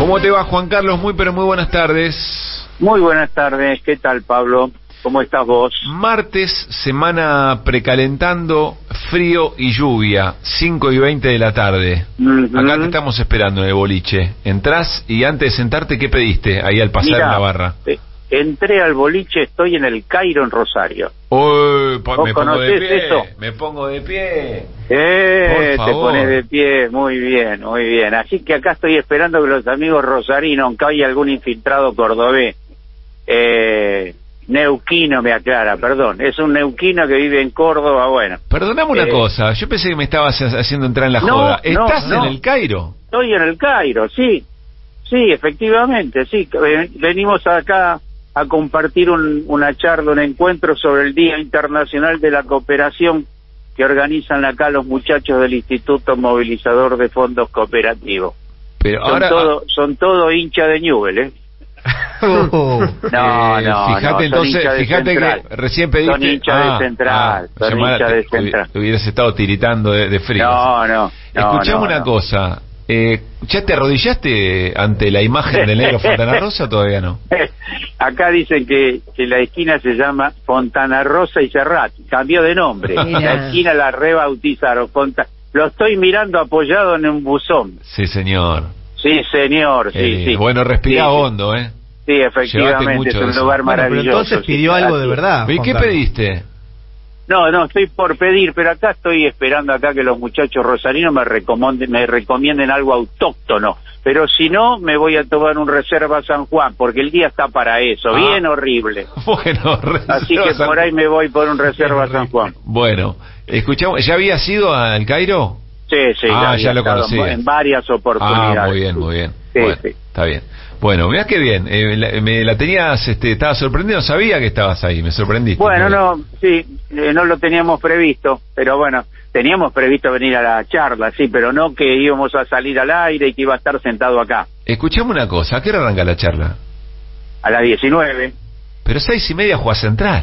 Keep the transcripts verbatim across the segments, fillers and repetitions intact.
¿Cómo te va, Juan Carlos? Muy pero muy buenas tardes. Muy buenas tardes, ¿qué tal, Pablo? ¿Cómo estás vos? Martes, semana precalentando, frío y lluvia, cinco y veinte de la tarde. Uh-huh. Acá te estamos esperando en el boliche. Entrás y antes de sentarte, ¿qué pediste ahí al pasar en la barra? Eh, entré al boliche, estoy en el Cairo, en Rosario. Uy, po- ¿Vos me pongo de conocés pie, eso? me pongo de pie. Eh, Por te favor. pones de pie, muy bien, muy bien. Así que acá estoy esperando que los amigos rosarinos, aunque haya algún infiltrado cordobés, eh... neuquino me aclara, perdón, es un neuquino que vive en Córdoba, bueno. Perdóname una eh, cosa, yo pensé que me estabas haciendo entrar en la no, joda. no, ¿Estás no. en el Cairo? Estoy en el Cairo, sí, sí, efectivamente, sí. Venimos acá a compartir un, una charla, un encuentro sobre el Día Internacional de la Cooperación que organizan acá los muchachos del Instituto Movilizador de Fondos Cooperativos. Pero son ahora todo, son todo hincha de Newell, ¿eh? Oh. No, eh, no, fíjate no, entonces, fíjate Central. que recién pediste. Son hinchas ah, de Central, ah, son llamara, hinchas de te, Central. te hubieras estado tiritando de, de frío. No, no. Escuchame no, una no. cosa. Eh, ¿Ya te arrodillaste ante la imagen del negro Fontana Rosa o todavía no? Acá dicen que, que la esquina se llama Fontana Rosa y Serrat. Cambió de nombre. Mira. La esquina la rebautizaron. Fonta... Lo estoy mirando apoyado en un buzón. Sí, señor. Sí, señor. Sí, Eh, sí. Bueno, respirá Sí, sí. hondo, ¿eh? Sí, Llevate efectivamente. mucho Es de un eso. lugar Bueno, pero maravilloso. entonces sí, pidió algo de así. verdad. ¿Y Juan qué Carlos. pediste? No, no, estoy por pedir, pero acá estoy esperando acá que los muchachos rosarinos me recomienden, me recomienden algo autóctono. Pero si no, me voy a tomar un Reserva San Juan, porque el día está para eso, Ah. bien horrible. Bueno, Así que por ahí me voy por un Reserva San Juan. Bueno, escuchamos, ¿ya habías ido al Cairo? Sí, sí, Ah, había ya lo estado conocías. en varias oportunidades. Ah, muy bien, muy bien. Sí, Bueno, sí. está bien. Bueno, mirá qué bien. Eh, la, me la tenías, este, estaba sorprendido, no sabía que estabas ahí, me sorprendiste. Bueno, Muy bien. no, sí, eh, no lo teníamos previsto, pero bueno, teníamos previsto venir a la charla, sí, pero no que íbamos a salir al aire y que iba a estar sentado acá. Escuchame una cosa, ¿a qué hora arranca la charla? A las diecinueve. Pero seis y media juega Central.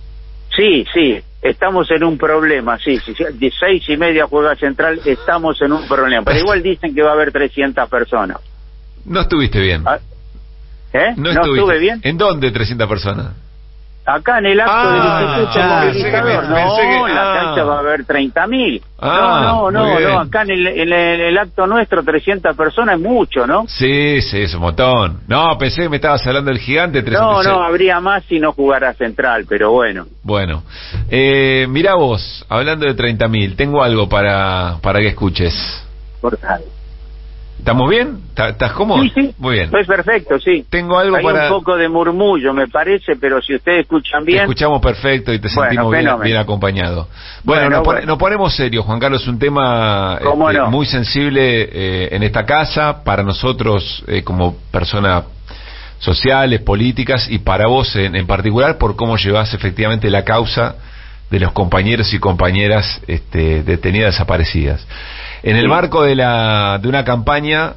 Sí, sí, estamos en un problema, sí, sí, sí, de seis y media juega Central, estamos en un problema, pero igual dicen que va a haber trescientas personas. No estuviste bien. Ah, ¿Eh? No, ¿No estuviste. estuve bien? ¿En dónde trescientas personas? Acá en el acto Ah, del Instituto ya, Movilizador, pensé que me- no, pensé que- en la ah. cancha va a haber treinta mil. Ah, no, no, muy no, bien. no, acá en el, en el, el acto nuestro trescientas personas es mucho, ¿no? Sí, sí, es un montón. No, pensé que me estabas hablando del gigante. No, trescientos. no, habría más si no jugara Central, pero bueno. Bueno, eh, mirá vos, hablando de treinta mil, tengo algo para, para que escuches. Por favor. ¿Estamos bien? ¿Estás estás cómodo? Sí, sí, Muy bien. es perfecto, sí. Tengo algo Hay para... un poco de murmullo, me parece, pero si ustedes escuchan Te bien... escuchamos perfecto y te Bueno, sentimos bien, fenómeno. bien acompañado. Bueno, Bueno, nos, pone- bueno. nos ponemos serios, Juan Carlos, un tema ¿Cómo este, no? muy sensible eh, en esta casa, para nosotros eh, como personas sociales, políticas, y para vos en, en particular, por cómo llevás efectivamente la causa de los compañeros y compañeras este, detenidas, desaparecidas. En el Sí. marco de, la, de una campaña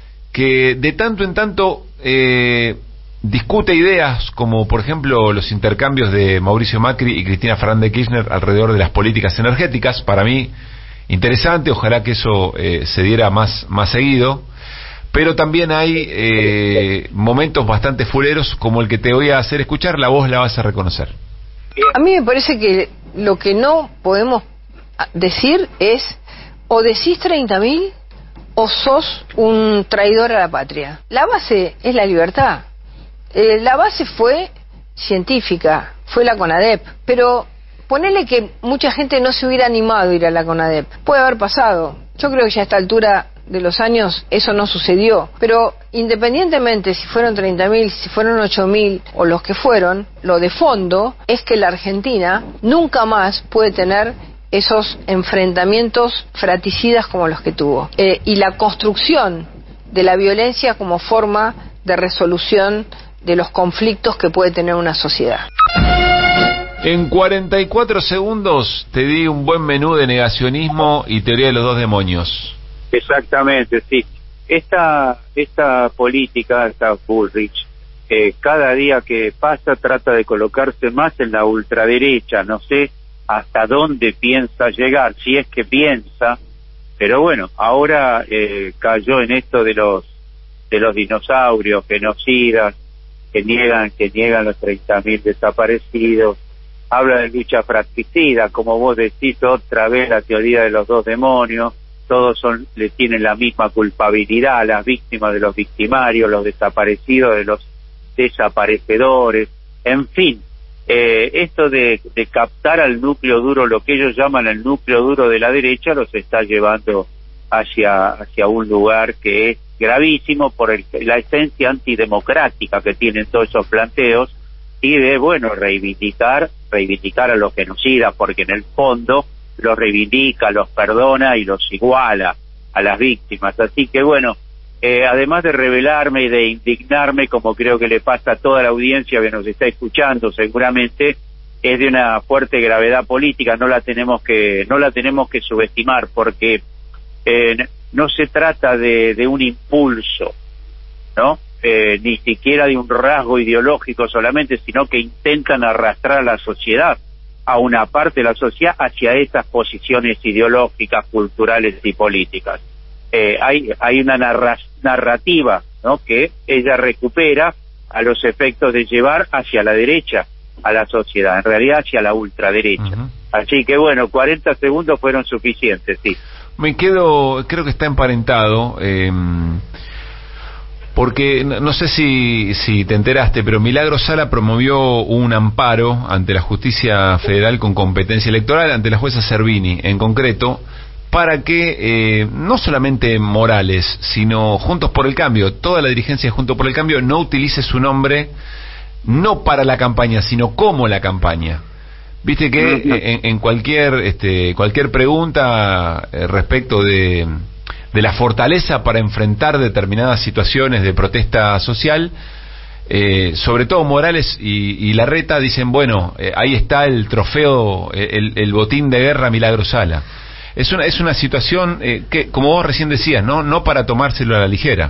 que de tanto en tanto eh, discute ideas como por ejemplo los intercambios de Mauricio Macri y Cristina Fernández de Kirchner alrededor de las políticas energéticas. Para mí interesante, ojalá que eso eh, se diera más, más seguido, pero también hay eh, momentos bastante fuleros como el que te voy a hacer escuchar, la voz la vas a reconocer. A mí me parece que lo que no podemos decir es o decís treinta mil o sos un traidor a la patria. La base es la libertad. Eh, la base fue científica, fue la CONADEP, pero ponele que mucha gente no se hubiera animado a ir a la CONADEP. Puede haber pasado. Yo creo que ya a esta altura de los años eso no sucedió, pero independientemente si fueron treinta mil, si fueron ocho mil o los que fueron, lo de fondo es que la Argentina nunca más puede tener esos enfrentamientos fraticidas como los que tuvo, eh, y la construcción de la violencia como forma de resolución de los conflictos que puede tener una sociedad. En cuarenta y cuatro segundos te di un buen menú de negacionismo y teoría de los dos demonios. Exactamente, sí. Esta esta política, esta Bullrich, eh, cada día que pasa trata de colocarse más en la ultraderecha. No sé hasta dónde piensa llegar, si es que piensa, pero bueno, ahora eh, cayó en esto de los de los dinosaurios, genocidas, que niegan que niegan los treinta mil desaparecidos, habla de lucha fratricida, como vos decís otra vez, la teoría de los dos demonios, todos son le tienen la misma culpabilidad, las víctimas de los victimarios, los desaparecidos de los desaparecedores, en fin, eh, esto de, de captar al núcleo duro, lo que ellos llaman el núcleo duro de la derecha, los está llevando hacia hacia un lugar que es gravísimo por el, la esencia antidemocrática que tienen todos esos planteos, y de, bueno, reivindicar reivindicar a los genocidas, porque en el fondo los reivindica, los perdona y los iguala a las víctimas. Así que bueno, eh, además de rebelarme y de indignarme, como creo que le pasa a toda la audiencia que nos está escuchando seguramente, es de una fuerte gravedad política, no la tenemos que no la tenemos que subestimar, porque eh, no se trata de, de un impulso, ¿no? Eh, ni siquiera de un rasgo ideológico solamente, sino que intentan arrastrar a la sociedad, a una parte de la sociedad, hacia esas posiciones ideológicas, culturales y políticas. Eh, hay hay una narra narrativa, ¿no?, que ella recupera a los efectos de llevar hacia la derecha a la sociedad, en realidad hacia la ultraderecha. Uh-huh. Así que bueno, cuarenta segundos fueron suficientes, sí. Me quedo, creo que está emparentado, eh, porque no, no sé si, si te enteraste, pero Milagro Sala promovió un amparo ante la justicia federal con competencia electoral, ante la jueza Servini en concreto, para que eh, no solamente Morales, sino Juntos por el Cambio, toda la dirigencia de Juntos por el Cambio no utilice su nombre no para la campaña, sino como la campaña. Viste que en, en cualquier este, cualquier pregunta eh, respecto de, de la fortaleza para enfrentar determinadas situaciones de protesta social, eh, sobre todo Morales y, y Larreta dicen, bueno, eh, ahí está el trofeo, el, el botín de guerra Milagro Sala. Es una, es una situación eh, que, como vos recién decías, no no para tomárselo a la ligera.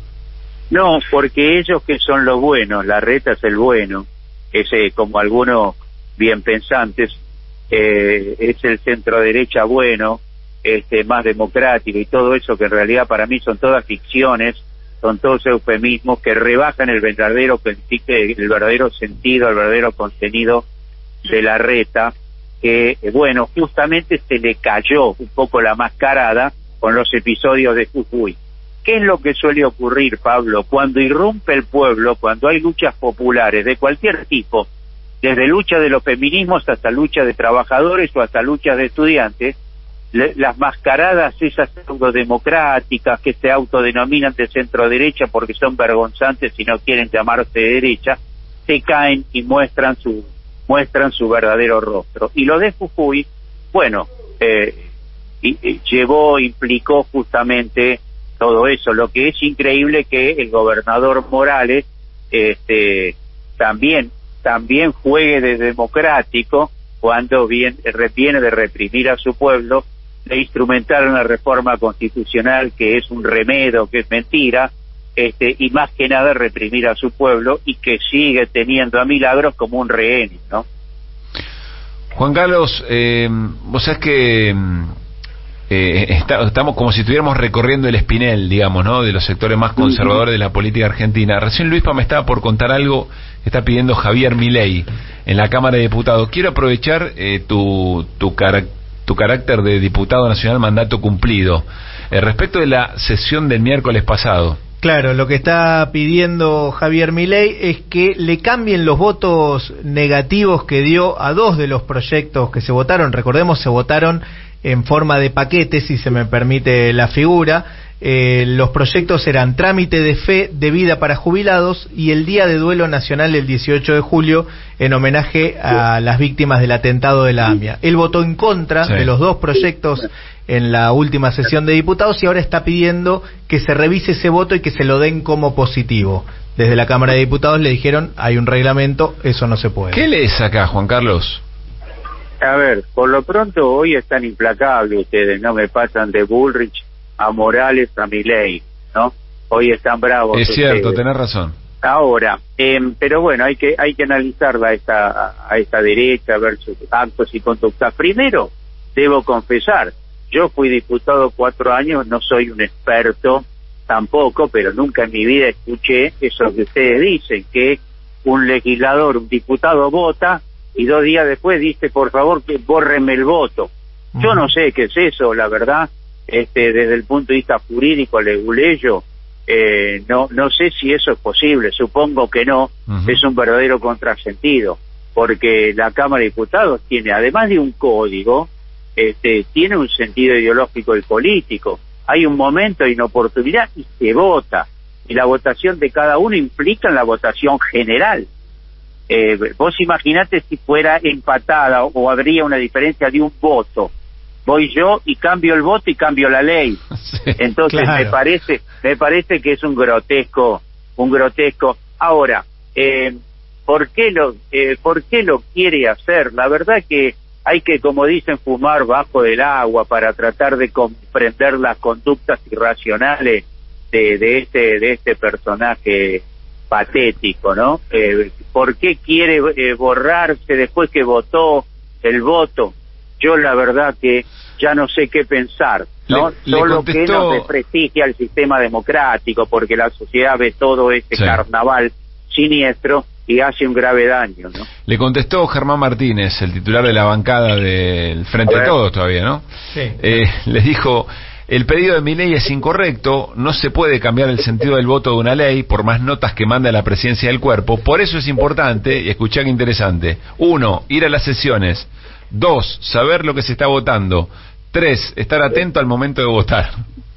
No, porque ellos que son los buenos, Larreta es el bueno, ese, como algunos bien pensantes, eh, es el centro derecha bueno, este más democrático y todo eso, que en realidad para mí son todas ficciones, son todos eufemismos que rebajan el verdadero el verdadero sentido, el verdadero contenido de Larreta, que eh, bueno, justamente se le cayó un poco la mascarada con los episodios de Jujuy. ¿Qué es lo que suele ocurrir, Pablo? Cuando irrumpe el pueblo, cuando hay luchas populares de cualquier tipo, desde lucha de los feminismos hasta lucha de trabajadores o hasta luchas de estudiantes, le, las mascaradas esas pseudodemocráticas que se autodenominan de centro derecha porque son vergonzantes y no quieren llamarse de derecha, se caen y muestran su muestran su verdadero rostro. Y lo de Jujuy, bueno, eh, y, y llevó, implicó justamente todo eso. Lo que es increíble que el gobernador Morales este también también juegue de democrático cuando bien, viene de reprimir a su pueblo, de instrumentar una reforma constitucional que es un remedio, que es mentira, este y más que nada reprimir a su pueblo, y que sigue teniendo a Milagros como un rehén, ¿no? Juan Carlos, eh, vos sabés que eh, está, estamos como si estuviéramos recorriendo el espinel, digamos, ¿no?, de los sectores más conservadores de la política argentina. Recién Luispa me estaba por contar algo que está pidiendo Javier Milei en la Cámara de Diputados. Quiero aprovechar eh, tu tu, cara, tu carácter de diputado nacional, mandato cumplido, eh, respecto de la sesión del miércoles pasado. Claro, lo que está pidiendo Javier Milei es que le cambien los votos negativos que dio a dos de los proyectos que se votaron. Recordemos, se votaron en forma de paquete, si se me permite la figura. Eh, los proyectos eran trámite de fe de vida para jubilados y el Día de Duelo Nacional el dieciocho de julio en homenaje a las víctimas del atentado de la AMIA. Él votó en contra sí. de los dos proyectos en la última sesión de diputados y ahora está pidiendo que se revise ese voto y que se lo den como positivo. Desde la Cámara de Diputados le dijeron, hay un reglamento, eso no se puede. ¿Qué lees acá, Juan Carlos? A ver, por lo pronto hoy están implacables ustedes, no me pasan de Bullrich a Morales a Milei, ¿no? Hoy están bravos. Es ustedes. Cierto, tenés razón. Ahora, eh, pero bueno, hay que hay que analizarla a esta, a esta derecha, ver sus actos y conductas. Primero, debo confesar, yo fui diputado cuatro años, no soy un experto tampoco, pero nunca en mi vida escuché eso que ustedes dicen, que un legislador, un diputado vota y dos días después dice, por favor, que bórreme el voto. Yo no sé qué es eso, la verdad, este, desde el punto de vista jurídico, leguleyo, eh, no, no sé si eso es posible, supongo que no, uh-huh. Es un verdadero contrasentido, porque la Cámara de Diputados tiene, además de un código, este, tiene un sentido ideológico y político. Hay un momento de inoportunidad y se vota, y la votación de cada uno implica en la votación general. Eh, vos imaginate si fuera empatada o, o habría una diferencia de un voto. Voy yo y cambio el voto y cambio la ley. Sí, entonces claro. me parece me parece que es un grotesco, un grotesco. Ahora, eh, ¿por qué lo eh, por qué lo quiere hacer? La verdad que hay que, como dicen, fumar bajo del agua para tratar de comprender las conductas irracionales de, de este de este personaje patético, ¿no? Eh, ¿Por qué quiere eh, borrarse después que votó el voto? Yo la verdad que ya no sé qué pensar, ¿no? Le, Solo le contestó... que nos desprestigia el sistema democrático, porque la sociedad ve todo este sí. carnaval siniestro y hace un grave daño, ¿no? Le contestó Germán Martínez, el titular de la bancada del Frente de Todos todavía, ¿no? Sí. Eh, le dijo, el pedido de Milei es incorrecto, no se puede cambiar el sentido del voto de una ley por más notas que manda la presidencia del cuerpo, por eso es importante, y escuchá qué interesante, uno, ir a las sesiones, dos, saber lo que se está votando, tres, estar atento al momento de votar.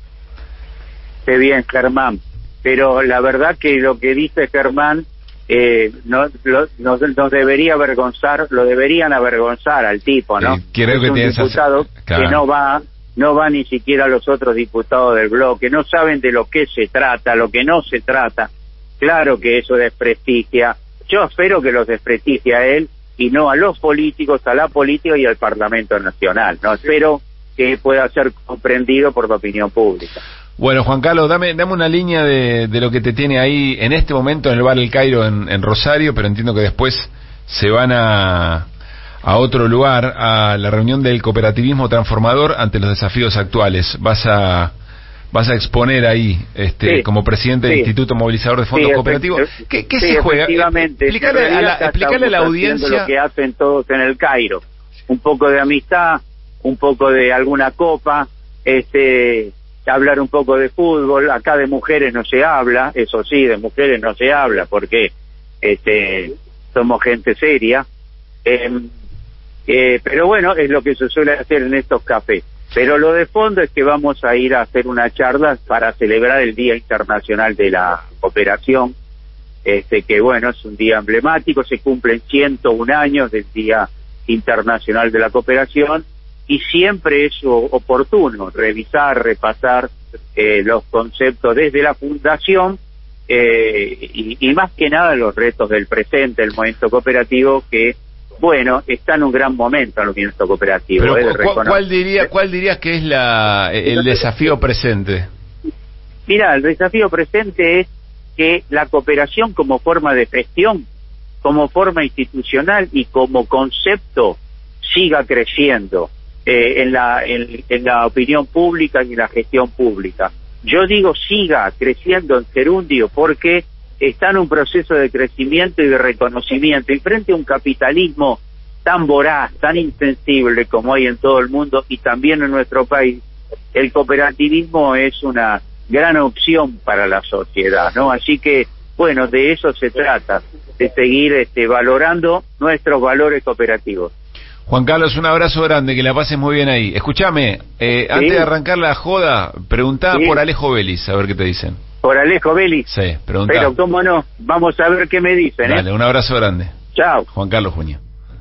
Qué bien, Germán, pero la verdad que lo que dice Germán eh, no, lo, nos, nos debería avergonzar, lo deberían avergonzar al tipo, ¿no? Sí, creo es que un tiene diputado esa... claro. que no va, no va ni siquiera a los otros diputados del bloque, no saben de lo que se trata, lo que no se trata. Claro que eso desprestigia. Yo espero que los desprestigie a él y no a los políticos, a la política y al Parlamento Nacional, ¿no? Espero que pueda ser comprendido por la opinión pública. Bueno, Juan Carlos, dame dame una línea de, de lo que te tiene ahí en este momento en el Bar El Cairo en, en Rosario, pero entiendo que después se van a, a otro lugar, a la reunión del cooperativismo transformador ante los desafíos actuales. Vas a vas a exponer ahí, este, sí, como presidente sí. del Instituto Movilizador de Fondos sí, Cooperativos. ¿Qué, qué sí, se juega? Explicarle a la, explicarle a la audiencia lo que hacen todos en el Cairo. Un poco de amistad, un poco de alguna copa, este... hablar un poco de fútbol. Acá de mujeres no se habla, eso sí, de mujeres no se habla porque este somos gente seria, eh, eh, pero bueno, es lo que se suele hacer en estos cafés. Pero lo de fondo es que vamos a ir a hacer una charla para celebrar el Día Internacional de la Cooperación, este que bueno, es un día emblemático, se cumplen ciento un años del Día Internacional de la Cooperación, y siempre es oportuno revisar, repasar eh, los conceptos desde la fundación eh, y, y más que nada los retos del presente, el movimiento cooperativo, que bueno, está en un gran momento el movimiento cooperativo. Pero, eh, ¿cuál, ¿cuál, diría, ¿Cuál dirías que es la, el desafío presente? Mira, el desafío presente es que la cooperación como forma de gestión, como forma institucional y como concepto siga creciendo. Eh, en la en, en la opinión pública y en la gestión pública. Yo digo siga creciendo en gerundio porque está en un proceso de crecimiento y de reconocimiento, y frente a un capitalismo tan voraz, tan insensible como hay en todo el mundo y también en nuestro país, el cooperativismo es una gran opción para la sociedad, ¿no? Así que, bueno, de eso se trata, de seguir este, valorando nuestros valores cooperativos. Juan Carlos, un abrazo grande, que la pases muy bien ahí. Escúchame, eh, sí. antes de arrancar la joda, preguntá sí. por Alejo Vélez, a ver qué te dicen. ¿Por Alejo Vélez? Sí, preguntá. Pero cómo no, vamos a ver qué me dicen. Dale, ¿eh? Un abrazo grande. Chao. Juan Carlos Juña.